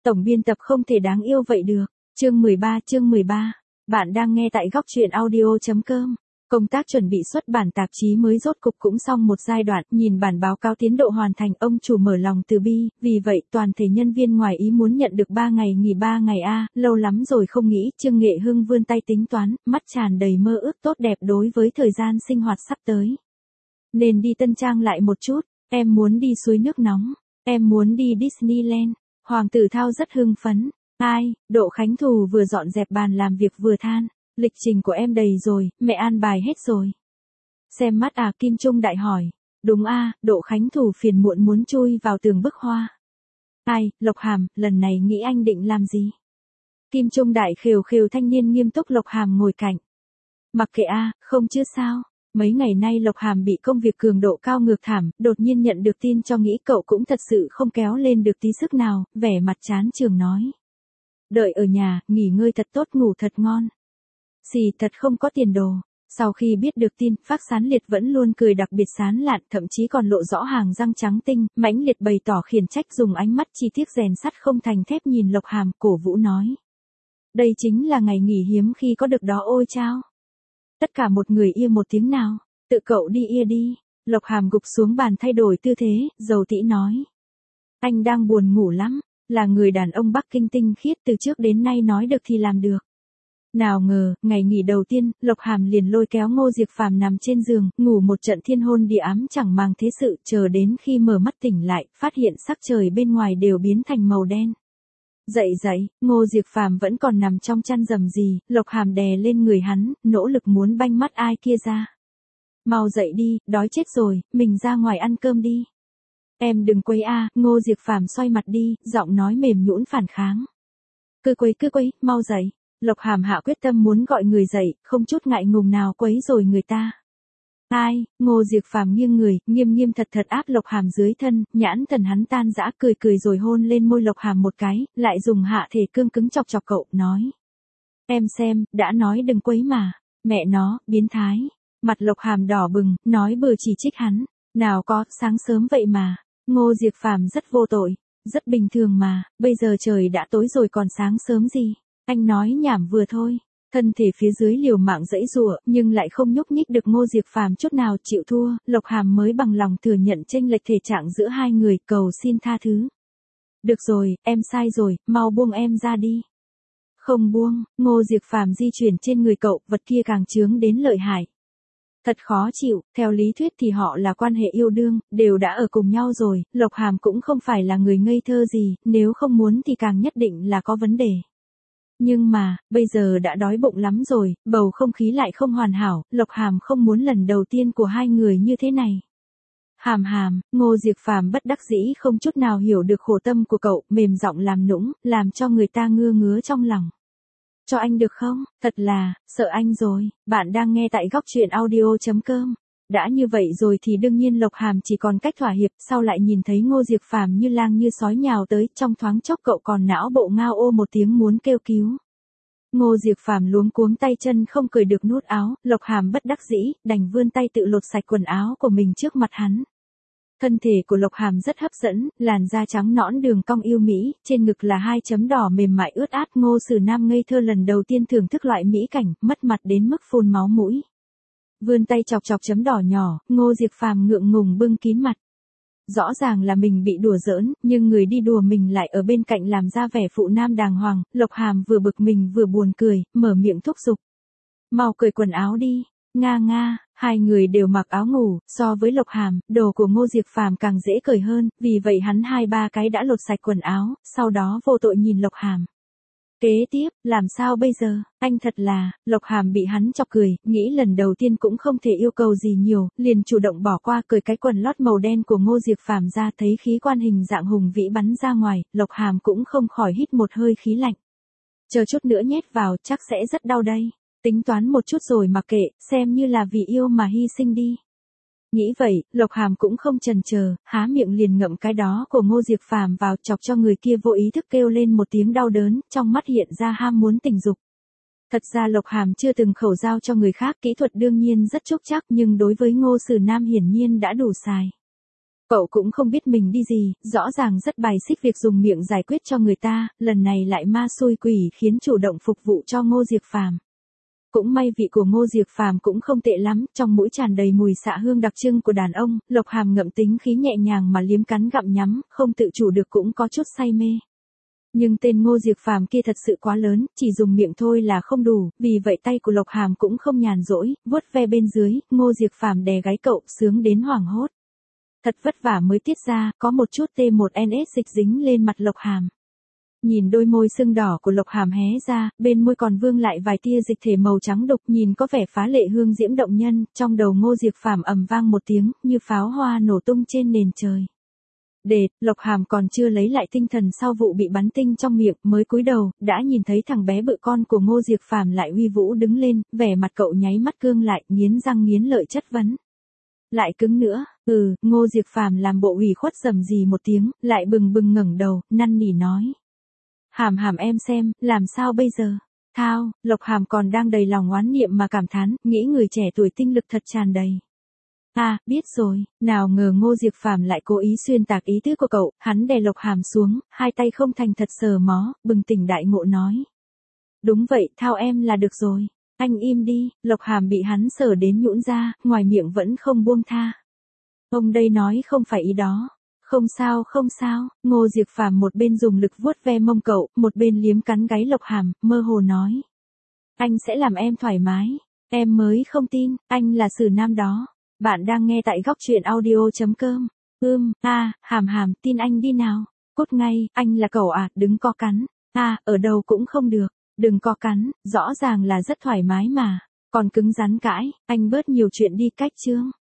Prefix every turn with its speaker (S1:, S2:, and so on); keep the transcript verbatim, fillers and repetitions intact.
S1: Tổng biên tập không thể đáng yêu vậy được. Chương mười ba, chương mười ba. Bạn đang nghe tại góc truyện audio chấm com. Công tác chuẩn bị xuất bản tạp chí mới rốt cục cũng xong một giai đoạn, nhìn bản báo cáo tiến độ hoàn thành, ông chủ mở lòng từ bi, vì vậy toàn thể nhân viên ngoài ý muốn nhận được ba ngày nghỉ ba ngày a, lâu lắm rồi không nghĩ. Trương Nghệ Hưng vươn tay tính toán, mắt tràn đầy mơ ước tốt đẹp đối với thời gian sinh hoạt sắp tới. Nên đi Tân Trang lại một chút, em muốn đi suối nước nóng, em muốn đi Disneyland. Hoàng tử Thao rất hưng phấn. Ai, Độ Khánh Thù vừa dọn dẹp bàn làm việc vừa than. Lịch trình của em đầy rồi, mẹ an bài hết rồi. Xem mắt à, Kim Trung Đại hỏi. Đúng a, Độ Khánh Thù phiền muộn muốn chui vào tường bức hoa. Ai, Lộc Hàm, lần này nghĩ anh định làm gì? Kim Trung Đại khều khều thanh niên nghiêm túc. Lộc Hàm ngồi cạnh. Mặc kệ a, không chứ sao. Mấy ngày nay Lộc Hàm bị công việc cường độ cao ngược thảm, đột nhiên nhận được tin cho nghĩ cậu cũng thật sự không kéo lên được tí sức nào, vẻ mặt chán chường nói. Đợi ở nhà, nghỉ ngơi thật tốt, ngủ thật ngon. Xì, thật không có tiền đồ. Sau khi biết được tin, Phác Sán Liệt vẫn luôn cười đặc biệt sán lạn, thậm chí còn lộ rõ hàng răng trắng tinh, mãnh liệt bày tỏ khiển trách, dùng ánh mắt chi tiết rèn sắt không thành thép nhìn Lộc Hàm, cổ vũ nói. Đây chính là ngày nghỉ hiếm khi có được đó ôi chao. Tất cả một người ia một tiếng nào, tự cậu đi ia đi. Lộc Hàm gục xuống bàn thay đổi tư thế, dầu tĩ nói. Anh đang buồn ngủ lắm, là người đàn ông Bắc Kinh tinh khiết, từ trước đến nay nói được thì làm được. Nào ngờ, ngày nghỉ đầu tiên, Lộc Hàm liền lôi kéo Ngô Diệc Phàm nằm trên giường, ngủ một trận thiên hôn địa ám chẳng màng thế sự, chờ đến khi mở mắt tỉnh lại, phát hiện sắc trời bên ngoài đều biến thành màu đen. Dậy dậy, Ngô Diệc Phàm vẫn còn nằm trong chăn rầm rì, Lộc Hàm đè lên người hắn, nỗ lực muốn banh mắt ai kia ra. Mau dậy đi, đói chết rồi, mình ra ngoài ăn cơm đi. Em đừng quấy a, Ngô Diệc Phàm xoay mặt đi, giọng nói mềm nhũn phản kháng. Cứ quấy cứ quấy, mau dậy. Lộc Hàm hạ quyết tâm muốn gọi người dậy, không chút ngại ngùng nào quấy rồi người ta. Ai, Ngô Diệc Phàm nghiêng người, nghiêm nghiêm thật thật áp Lộc Hàm dưới thân, nhãn thần hắn tan dã, cười cười rồi hôn lên môi Lộc Hàm một cái, lại dùng hạ thể cương cứng chọc chọc cậu, nói. Em xem, đã nói đừng quấy mà, mẹ nó, biến thái. Mặt Lộc Hàm đỏ bừng, nói bừa chỉ trích hắn. Nào có, sáng sớm vậy mà. Ngô Diệc Phàm rất vô tội, rất bình thường mà, bây giờ trời đã tối rồi còn sáng sớm gì. Anh nói nhảm vừa thôi. Thân thể phía dưới liều mạng dãy giụa, nhưng lại không nhúc nhích được. Ngô Diệc Phàm chút nào chịu thua, Lộc Hàm mới bằng lòng thừa nhận chênh lệch thể trạng giữa hai người, cầu xin tha thứ. Được rồi, em sai rồi, mau buông em ra đi. Không buông, Ngô Diệc Phàm di chuyển trên người cậu, vật kia càng chướng đến lợi hại. Thật khó chịu, theo lý thuyết thì họ là quan hệ yêu đương, đều đã ở cùng nhau rồi, Lộc Hàm cũng không phải là người ngây thơ gì, nếu không muốn thì càng nhất định là có vấn đề. Nhưng mà, bây giờ đã đói bụng lắm rồi, bầu không khí lại không hoàn hảo, Lộc Hàm không muốn lần đầu tiên của hai người như thế này. Hàm Hàm, Ngô Diệc Phàm bất đắc dĩ không chút nào hiểu được khổ tâm của cậu, mềm giọng làm nũng, làm cho người ta ngưa ngứa trong lòng. Cho anh được không? Thật là, sợ anh rồi. Bạn đang nghe tại góc truyện audio chấm com. Đã như vậy rồi thì đương nhiên Lộc Hàm chỉ còn cách thỏa hiệp, sau lại nhìn thấy Ngô Diệc Phàm như lang như sói nhào tới, trong thoáng chốc cậu còn não bộ ngao ô một tiếng muốn kêu cứu. Ngô Diệc Phàm luống cuống tay chân không cởi được nút áo, Lộc Hàm bất đắc dĩ, đành vươn tay tự lột sạch quần áo của mình trước mặt hắn. Thân thể của Lộc Hàm rất hấp dẫn, làn da trắng nõn đường cong yêu mỹ, trên ngực là hai chấm đỏ mềm mại ướt át. Ngô Sử Nam ngây thơ lần đầu tiên thưởng thức loại mỹ cảnh, mất mặt đến mức phun máu mũi. Vươn tay chọc chọc chấm đỏ nhỏ, Ngô Diệc Phàm ngượng ngùng bưng kín mặt. Rõ ràng là mình bị đùa giỡn, nhưng người đi đùa mình lại ở bên cạnh làm ra vẻ phụ nam đàng hoàng, Lộc Hàm vừa bực mình vừa buồn cười, mở miệng thúc giục. Mau cởi quần áo đi. Nga nga, hai người đều mặc áo ngủ, so với Lộc Hàm, đồ của Ngô Diệc Phàm càng dễ cởi hơn, vì vậy hắn hai ba cái đã lột sạch quần áo, sau đó vô tội nhìn Lộc Hàm. Kế tiếp, làm sao bây giờ, anh thật là, Lộc Hàm bị hắn chọc cười, nghĩ lần đầu tiên cũng không thể yêu cầu gì nhiều, liền chủ động bỏ qua cởi cái quần lót màu đen của Ngô Diệc Phàm ra, thấy khí quan hình dạng hùng vĩ bắn ra ngoài, Lộc Hàm cũng không khỏi hít một hơi khí lạnh. Chờ chút nữa nhét vào, chắc sẽ rất đau đây. Tính toán một chút rồi mặc kệ, xem như là vì yêu mà hy sinh đi. Nghĩ vậy, Lộc Hàm cũng không chần chờ, há miệng liền ngậm cái đó của Ngô Diệc Phàm vào, chọc cho người kia vô ý thức kêu lên một tiếng đau đớn, trong mắt hiện ra ham muốn tình dục. Thật ra Lộc Hàm chưa từng khẩu giao cho người khác, kỹ thuật đương nhiên rất trúc chắc, nhưng đối với Ngô Sử Nam hiển nhiên đã đủ xài. Cậu cũng không biết mình đi gì, rõ ràng rất bài xích việc dùng miệng giải quyết cho người ta, lần này lại ma xui quỷ khiến chủ động phục vụ cho Ngô Diệp Phàm. Cũng may vị của Ngô Diệp Phàm cũng không tệ lắm, trong mũi tràn đầy mùi xạ hương đặc trưng của đàn ông, Lộc Hàm ngậm tính khí nhẹ nhàng mà liếm cắn gặm nhắm, không tự chủ được cũng có chút say mê. Nhưng tên Ngô Diệp Phàm kia thật sự quá lớn, chỉ dùng miệng thôi là không đủ, vì vậy tay của Lộc Hàm cũng không nhàn rỗi, vuốt ve bên dưới, Ngô Diệp Phàm đè gáy cậu, sướng đến hoảng hốt. Thật vất vả mới tiết ra, có một chút T một N S dịch dính lên mặt Lộc Hàm. Nhìn đôi môi sưng đỏ của Lộc Hàm hé ra, bên môi còn vương lại vài tia dịch thể màu trắng đục, nhìn có vẻ phá lệ hương diễm động nhân, trong đầu Ngô Diệp Phàm ầm vang một tiếng, như pháo hoa nổ tung trên nền trời. Đệt, Lộc Hàm còn chưa lấy lại tinh thần sau vụ bị bắn tinh trong miệng, mới cúi đầu, đã nhìn thấy thằng bé bự con của Ngô Diệp Phàm lại uy vũ đứng lên, vẻ mặt cậu nháy mắt cương lại, nghiến răng nghiến lợi chất vấn. Lại cứng nữa, ừ, Ngô Diệp Phàm làm bộ ủy khuất rầm rì một tiếng, lại bừng bừng ngẩng đầu, năn nỉ nói. Hàm Hàm em xem, làm sao bây giờ? Thao, Lộc Hàm còn đang đầy lòng oán niệm mà cảm thán, nghĩ người trẻ tuổi tinh lực thật tràn đầy. À, biết rồi, nào ngờ Ngô Diệp Phàm lại cố ý xuyên tạc ý tứ của cậu, hắn đè Lộc Hàm xuống, hai tay không thành thật sờ mó, bừng tỉnh đại ngộ nói. Đúng vậy, Thao em là được rồi. Anh im đi, Lộc Hàm bị hắn sờ đến nhũn ra, ngoài miệng vẫn không buông tha. Ông đây nói không phải ý đó. Không sao không sao, Ngô Diệp Phàm một bên dùng lực vuốt ve mông cậu, một bên liếm cắn gáy Lộc Hàm, mơ hồ nói. Anh sẽ làm em thoải mái, em mới không tin, anh là xử nam đó. Bạn đang nghe tại góc truyện audio chấm com. Ưm, a, à, Hàm Hàm, tin anh đi nào. Cút ngay, anh là cậu à, đứng co cắn. À, ở đâu cũng không được, đừng co cắn, rõ ràng là rất thoải mái mà. Còn cứng rắn cãi, anh bớt nhiều chuyện đi cách chương.